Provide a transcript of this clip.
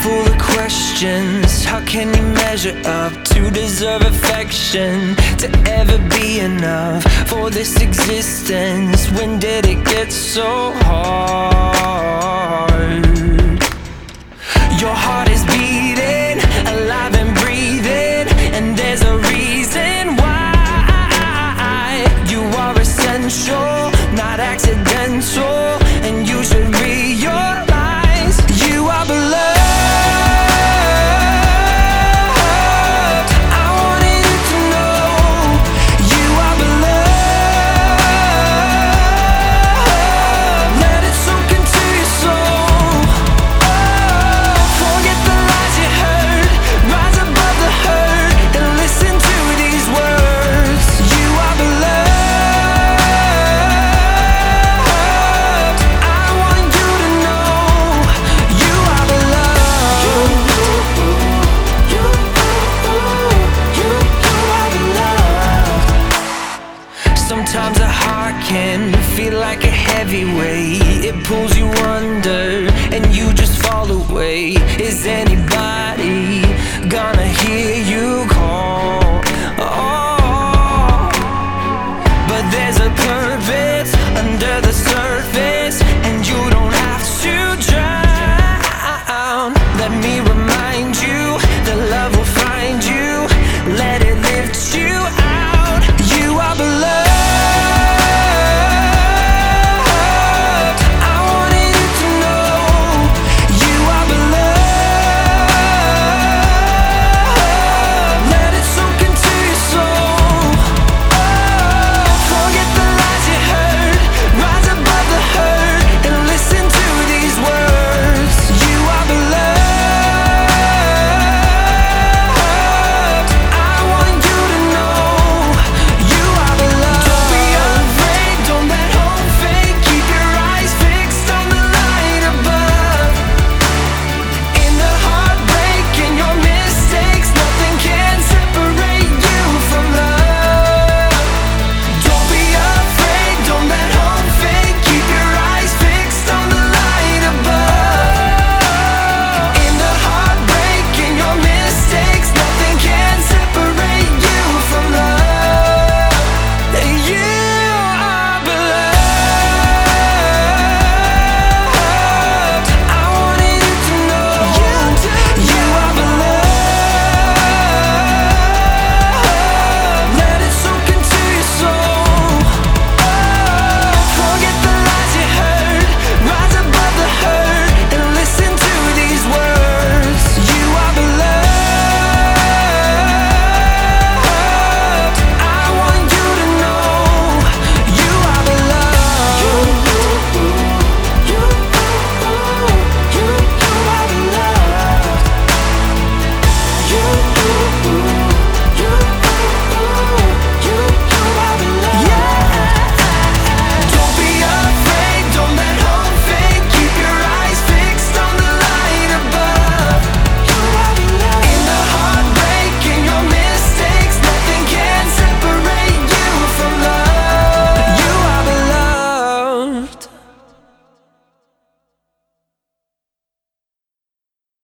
full of questions. How can you measure up to deserve affection? To ever be enough for this existence? When did it get so hard? Your heart is beating, alive and breathing, and there's a reason why. You are essential, not accidental, and you should realize you are beloved. I wanted you to know you are beloved. Let it soak into your soul. Forget the lies you heard, rise above the hurt, and listen to these words. You are beloved. I want you to know you are beloved. You are beloved. Sometimes a heart can feel like a heavy weight. It pulls you under and you just fall away. Is anybody